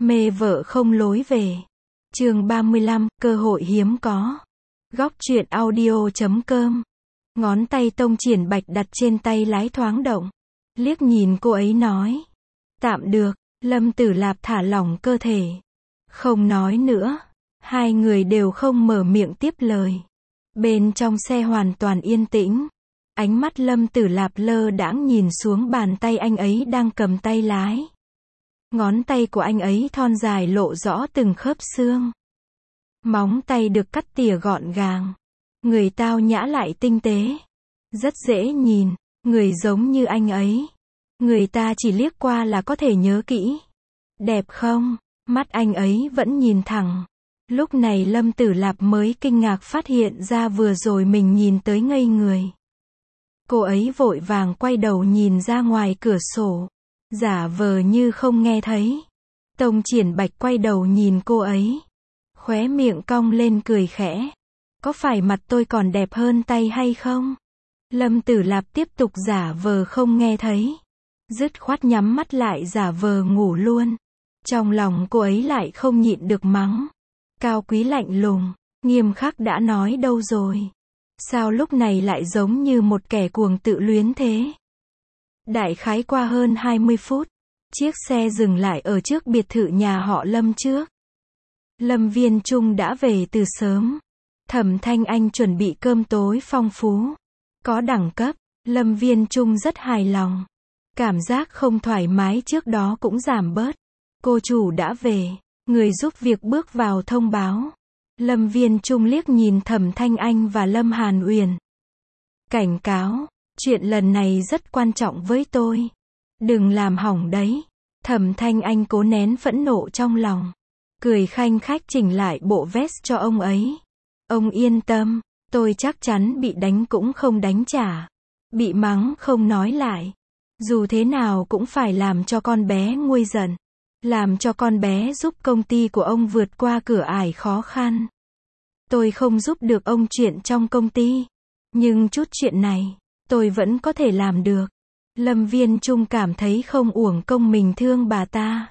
Mê vợ không lối về. Chương 35, cơ hội hiếm có. Góc truyện audio.com. Ngón tay Tông Triển Bạch đặt trên tay lái thoáng động. Liếc nhìn cô ấy nói. Tạm được. Lâm Tử Lạp thả lỏng cơ thể. Không nói nữa. Hai người đều không mở miệng tiếp lời. Bên trong xe hoàn toàn yên tĩnh. Ánh mắt Lâm Tử Lạp lơ đãng nhìn xuống bàn tay anh ấy đang cầm tay lái. Ngón tay của anh ấy thon dài lộ rõ từng khớp xương. Móng tay được cắt tỉa gọn gàng. Người tao nhã lại tinh tế. Rất dễ nhìn. Người giống như anh ấy. Người ta chỉ liếc qua là có thể nhớ kỹ. Đẹp không? Mắt anh ấy vẫn nhìn thẳng. Lúc này Lâm Tử Lạp mới kinh ngạc phát hiện ra vừa rồi mình nhìn tới ngây người. Cô ấy vội vàng quay đầu nhìn ra ngoài cửa sổ. Giả vờ như không nghe thấy. Tông Triển Bạch quay đầu nhìn cô ấy. Khóe miệng cong lên cười khẽ. Có phải mặt tôi còn đẹp hơn tay hay không? Lâm Tử Lạp tiếp tục giả vờ không nghe thấy. Dứt khoát nhắm mắt lại giả vờ ngủ luôn. Trong lòng cô ấy lại không nhịn được mắng. Cao quý lạnh lùng, nghiêm khắc đã nói đâu rồi. Sao lúc này lại giống như một kẻ cuồng tự luyến thế? Đại khái qua hơn 20 phút, chiếc xe dừng lại ở trước biệt thự nhà họ Lâm trước. Lâm Viên Trung đã về từ sớm. Thẩm Thanh Anh chuẩn bị cơm tối phong phú, có đẳng cấp. Lâm Viên Trung rất hài lòng. Cảm giác không thoải mái trước đó cũng giảm bớt. Cô chủ đã về. Người giúp việc bước vào thông báo. Lâm Viên Trung liếc nhìn Thẩm Thanh Anh và Lâm Hàn Uyển. Cảnh cáo, chuyện lần này rất quan trọng với tôi. Đừng làm hỏng đấy. Thẩm Thanh Anh cố nén phẫn nộ trong lòng. Cười khanh khách chỉnh lại bộ vest cho ông ấy. Ông yên tâm, tôi chắc chắn bị đánh cũng không đánh trả. Bị mắng không nói lại. Dù thế nào cũng phải làm cho con bé nguôi giận. Làm cho con bé giúp công ty của ông vượt qua cửa ải khó khăn. Tôi không giúp được ông chuyện trong công ty. Nhưng chút chuyện này, tôi vẫn có thể làm được. Lâm Viên Trung cảm thấy không uổng công mình thương bà ta.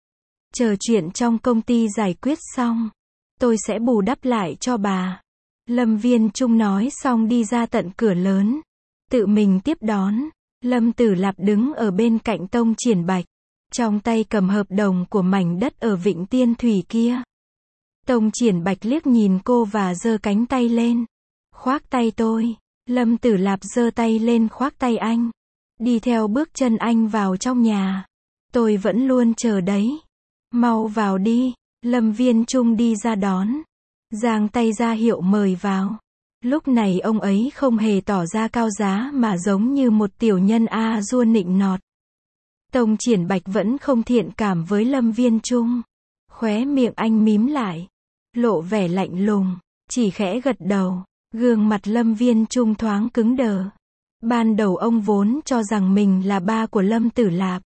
Chờ chuyện trong công ty giải quyết xong, tôi sẽ bù đắp lại cho bà. Lâm Viên Trung nói xong đi ra tận cửa lớn. Tự mình tiếp đón. Lâm Tử Lạp đứng ở bên cạnh Tông Triển Bạch. Trong tay cầm hợp đồng của mảnh đất ở Vịnh Tiên Thủy kia. Tông Triển Bạch liếc nhìn cô và giơ cánh tay lên. Khoác tay tôi. Lâm Tử Lạp giơ tay lên khoác tay anh. Đi theo bước chân anh vào trong nhà. Tôi vẫn luôn chờ đấy. Mau vào đi. Lâm Viên Trung đi ra đón. Giang tay ra hiệu mời vào. Lúc này ông ấy không hề tỏ ra cao giá mà giống như một tiểu nhân a dua nịnh nọt. Tông Triển Bạch vẫn không thiện cảm với Lâm Viên Trung. Khóe miệng anh mím lại. Lộ vẻ lạnh lùng. Chỉ khẽ gật đầu. Gương mặt Lâm Viên Trung thoáng cứng đờ. Ban đầu ông vốn cho rằng mình là ba của Lâm Tử Lạp.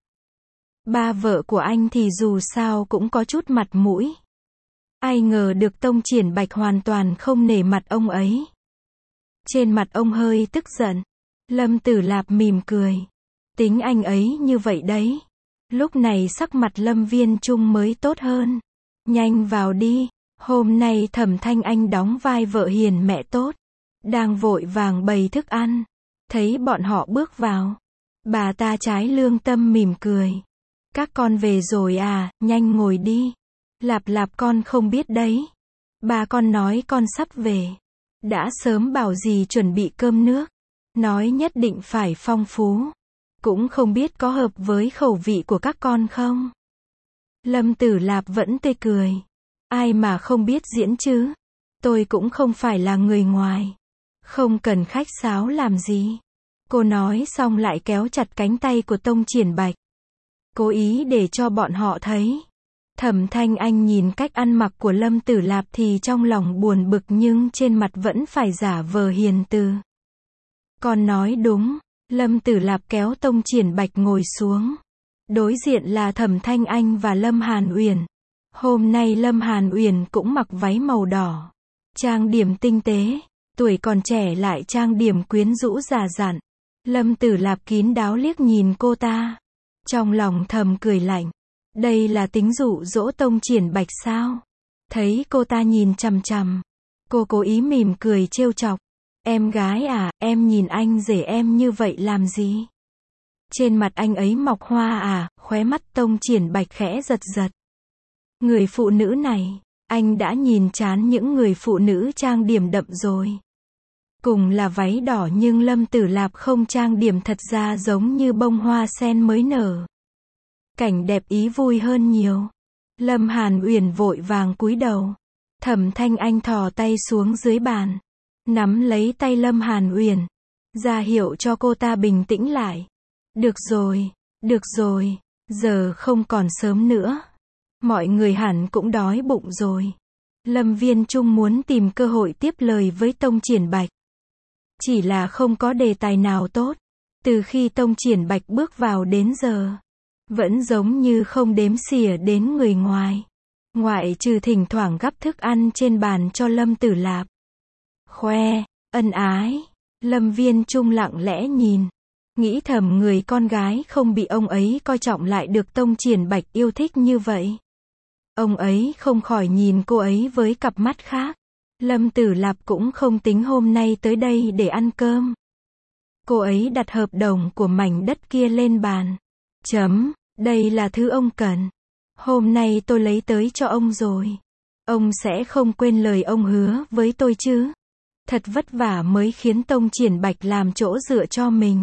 Ba vợ của anh thì dù sao cũng có chút mặt mũi. Ai ngờ được Tông Triển Bạch hoàn toàn không nể mặt ông ấy. Trên mặt ông hơi tức giận. Lâm Tử Lạp mỉm cười. Tính anh ấy như vậy đấy. Lúc này sắc mặt Lâm Viên Trung mới tốt hơn. Nhanh vào đi. Hôm nay Thẩm Thanh Anh đóng vai vợ hiền mẹ tốt. Đang vội vàng bày thức ăn. Thấy bọn họ bước vào. Bà ta trái lương tâm mỉm cười. Các con về rồi à, nhanh ngồi đi. Lạp Lạp con không biết đấy. Bà con nói con sắp về. Đã sớm bảo gì chuẩn bị cơm nước. Nói nhất định phải phong phú. Cũng không biết có hợp với khẩu vị của các con không? Lâm Tử Lạp vẫn tươi cười. Ai mà không biết diễn chứ? Tôi cũng không phải là người ngoài. Không cần khách sáo làm gì. Cô nói xong lại kéo chặt cánh tay của Tông Triển Bạch. Cố ý để cho bọn họ thấy. Thẩm Thanh Anh nhìn cách ăn mặc của Lâm Tử Lạp thì trong lòng buồn bực nhưng trên mặt vẫn phải giả vờ hiền từ. Con nói đúng. Lâm Tử Lạp kéo Tông Triển Bạch ngồi xuống. Đối diện là Thẩm Thanh Anh và Lâm Hàn Uyển. Hôm nay Lâm Hàn Uyển cũng mặc váy màu đỏ. Trang điểm tinh tế. Tuổi còn trẻ lại trang điểm quyến rũ già dặn. Lâm Tử Lạp kín đáo liếc nhìn cô ta. Trong lòng thầm cười lạnh. Đây là tính dụ dỗ Tông Triển Bạch sao? Thấy cô ta nhìn chằm chằm, cô cố ý mỉm cười trêu chọc. Em gái à, em nhìn anh rể em như vậy làm gì? Trên mặt anh ấy mọc hoa à? Khóe mắt Tông Triển Bạch khẽ giật giật. Người phụ nữ này, anh đã nhìn chán những người phụ nữ trang điểm đậm rồi. Cùng là váy đỏ nhưng Lâm Tử Lạp không trang điểm thật ra giống như bông hoa sen mới nở. Cảnh đẹp ý vui hơn nhiều. Lâm Hàn Uyển vội vàng cúi đầu. Thẩm Thanh Anh thò tay xuống dưới bàn, nắm lấy tay Lâm Hàn Uyển, ra hiệu cho cô ta bình tĩnh lại. Được rồi, giờ không còn sớm nữa. Mọi người hẳn cũng đói bụng rồi. Lâm Viên Trung muốn tìm cơ hội tiếp lời với Tông Triển Bạch. Chỉ là không có đề tài nào tốt. Từ khi Tông Triển Bạch bước vào đến giờ, vẫn giống như không đếm xỉa đến người ngoài. Ngoại trừ thỉnh thoảng gắp thức ăn trên bàn cho Lâm Tử Lạp. Khoe, ân ái. Lâm Viên Trung lặng lẽ nhìn. Nghĩ thầm người con gái không bị ông ấy coi trọng lại được Tông Triển Bạch yêu thích như vậy. Ông ấy không khỏi nhìn cô ấy với cặp mắt khác. Lâm Tử Lạp cũng không tính hôm nay tới đây để ăn cơm. Cô ấy đặt hợp đồng của mảnh đất kia lên bàn. Đây là thứ ông cần. Hôm nay tôi lấy tới cho ông rồi. Ông sẽ không quên lời ông hứa với tôi chứ. Thật vất vả mới khiến Tông Triển Bạch làm chỗ dựa cho mình.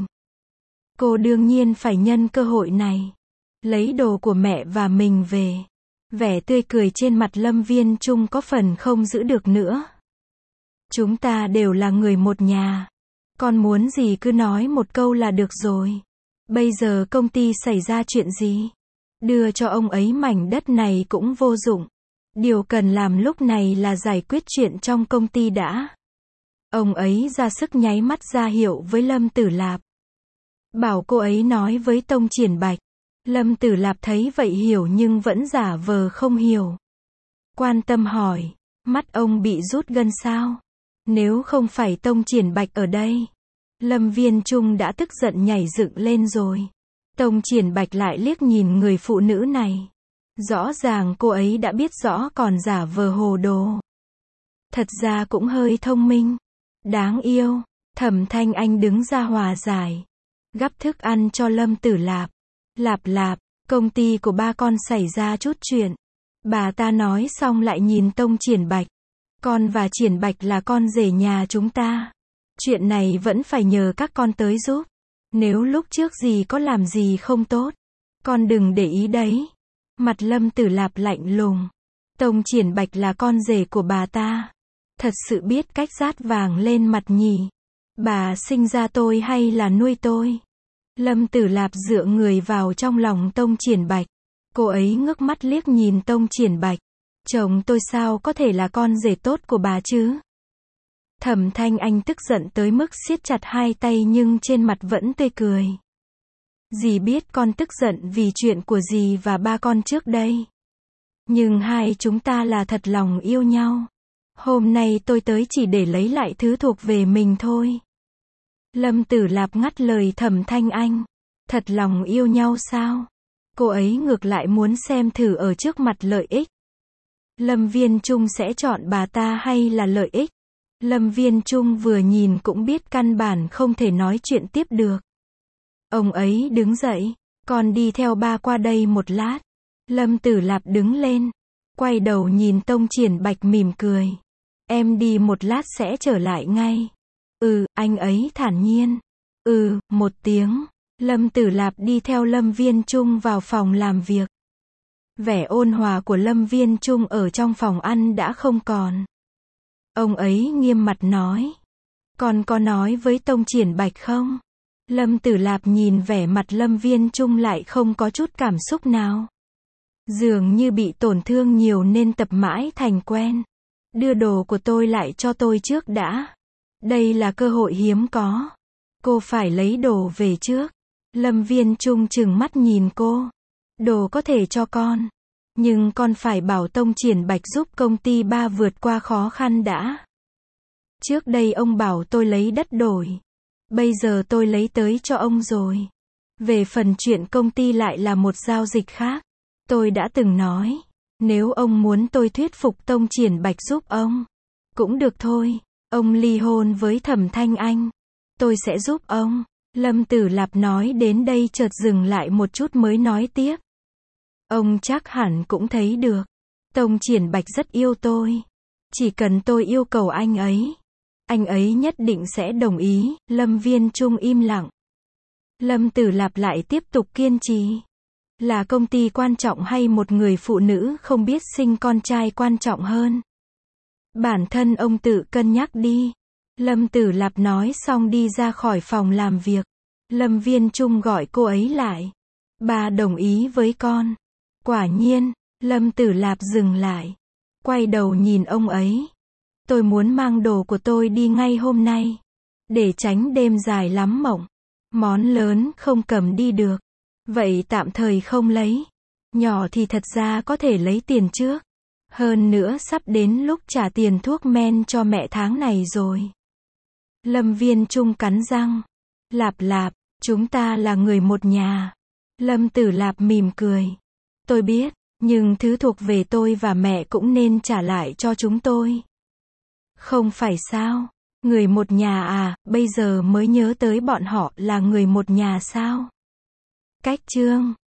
Cô đương nhiên phải nhân cơ hội này. Lấy đồ của mẹ và mình về. Vẻ tươi cười trên mặt Lâm Viên Trung có phần không giữ được nữa. Chúng ta đều là người một nhà. Con muốn gì cứ nói một câu là được rồi. Bây giờ công ty xảy ra chuyện gì? Đưa cho ông ấy mảnh đất này cũng vô dụng. Điều cần làm lúc này là giải quyết chuyện trong công ty đã. Ông ấy ra sức nháy mắt ra hiệu với Lâm Tử Lạp. Bảo cô ấy nói với Tông Triển Bạch. Lâm Tử Lạp thấy vậy hiểu nhưng vẫn giả vờ không hiểu. Quan tâm hỏi, mắt ông bị rút gân sao? Nếu không phải Tông Triển Bạch ở đây, Lâm Viên Trung đã tức giận nhảy dựng lên rồi. Tông Triển Bạch lại liếc nhìn người phụ nữ này. Rõ ràng cô ấy đã biết rõ còn giả vờ hồ đồ. Thật ra cũng hơi thông minh. Đáng yêu. Thẩm Thanh Anh đứng ra hòa giải. Gắp thức ăn cho Lâm Tử Lạp. Lạp, công ty của ba con xảy ra chút chuyện. Bà ta nói xong lại nhìn Tông Triển Bạch. Con và Triển Bạch là con rể nhà chúng ta. Chuyện này vẫn phải nhờ các con tới giúp. Nếu lúc trước gì có làm gì không tốt, con đừng để ý đấy. Mặt Lâm Tử Lạp lạnh lùng. Tông Triển Bạch là con rể của bà ta. Thật sự biết cách dát vàng lên mặt nhỉ. Bà sinh ra tôi hay là nuôi tôi? Lâm Tử Lạp dựa người vào trong lòng Tông Triển Bạch. Cô ấy ngước mắt liếc nhìn Tông Triển Bạch. Chồng tôi sao có thể là con rể tốt của bà chứ? Thẩm Thanh Anh tức giận tới mức siết chặt hai tay nhưng trên mặt vẫn tươi cười. Dì biết con tức giận vì chuyện của dì và ba con trước đây. Nhưng hai chúng ta là thật lòng yêu nhau. Hôm nay tôi tới chỉ để lấy lại thứ thuộc về mình thôi. Lâm Tử Lạp ngắt lời Thẩm Thanh Anh. Thật lòng yêu nhau sao? Cô ấy ngược lại muốn xem thử ở trước mặt lợi ích. Lâm Viên Trung sẽ chọn bà ta hay là lợi ích? Lâm Viên Trung vừa nhìn cũng biết căn bản không thể nói chuyện tiếp được. Ông ấy đứng dậy. Con đi theo ba qua đây một lát. Lâm Tử Lạp đứng lên. Quay đầu nhìn Tông Triển Bạch mỉm cười. Em đi một lát sẽ trở lại ngay. Anh ấy thản nhiên. Một tiếng. Lâm Tử Lạp đi theo Lâm Viên Trung vào phòng làm việc. Vẻ ôn hòa của Lâm Viên Trung ở trong phòng ăn đã không còn. Ông ấy nghiêm mặt nói. Con có nói với Tông Triển Bạch không? Lâm Tử Lạp nhìn vẻ mặt Lâm Viên Trung lại không có chút cảm xúc nào. Dường như bị tổn thương nhiều nên tập mãi thành quen. Đưa đồ của tôi lại cho tôi trước đã. Đây là cơ hội hiếm có. Cô phải lấy đồ về trước. Lâm Viên Trung trừng mắt nhìn cô. Đồ có thể cho con. Nhưng con phải bảo Tông Triển Bạch giúp công ty ba vượt qua khó khăn đã. Trước đây ông bảo tôi lấy đất đổi. Bây giờ tôi lấy tới cho ông rồi. Về phần chuyện công ty lại là một giao dịch khác. Tôi đã từng nói, nếu ông muốn tôi thuyết phục Tông Triển Bạch giúp ông, cũng được thôi. Ông ly hôn với Thẩm Thanh Anh, tôi sẽ giúp ông. Lâm Tử Lạp nói đến đây chợt dừng lại một chút mới nói tiếp. Ông chắc hẳn cũng thấy được, Tông Triển Bạch rất yêu tôi. Chỉ cần tôi yêu cầu anh ấy nhất định sẽ đồng ý. Lâm Viên Trung im lặng. Lâm Tử Lạp lại tiếp tục kiên trì. Là công ty quan trọng hay một người phụ nữ không biết sinh con trai quan trọng hơn? Bản thân ông tự cân nhắc đi. Lâm Tử Lạp nói xong đi ra khỏi phòng làm việc. Lâm Viên Trung gọi cô ấy lại. Bà đồng ý với con. Quả nhiên, Lâm Tử Lạp dừng lại. Quay đầu nhìn ông ấy. Tôi muốn mang đồ của tôi đi ngay hôm nay. Để tránh đêm dài lắm mộng. Món lớn không cầm đi được. Vậy tạm thời không lấy. Nhỏ thì thật ra có thể lấy tiền trước. Hơn nữa sắp đến lúc trả tiền thuốc men cho mẹ tháng này rồi. Lâm Viên Trung cắn răng. Lạp Lạp, chúng ta là người một nhà. Lâm Tử Lạp mỉm cười. Tôi biết, nhưng thứ thuộc về tôi và mẹ cũng nên trả lại cho chúng tôi. Không phải sao? Người một nhà à, bây giờ mới nhớ tới bọn họ là người một nhà sao? Cách chương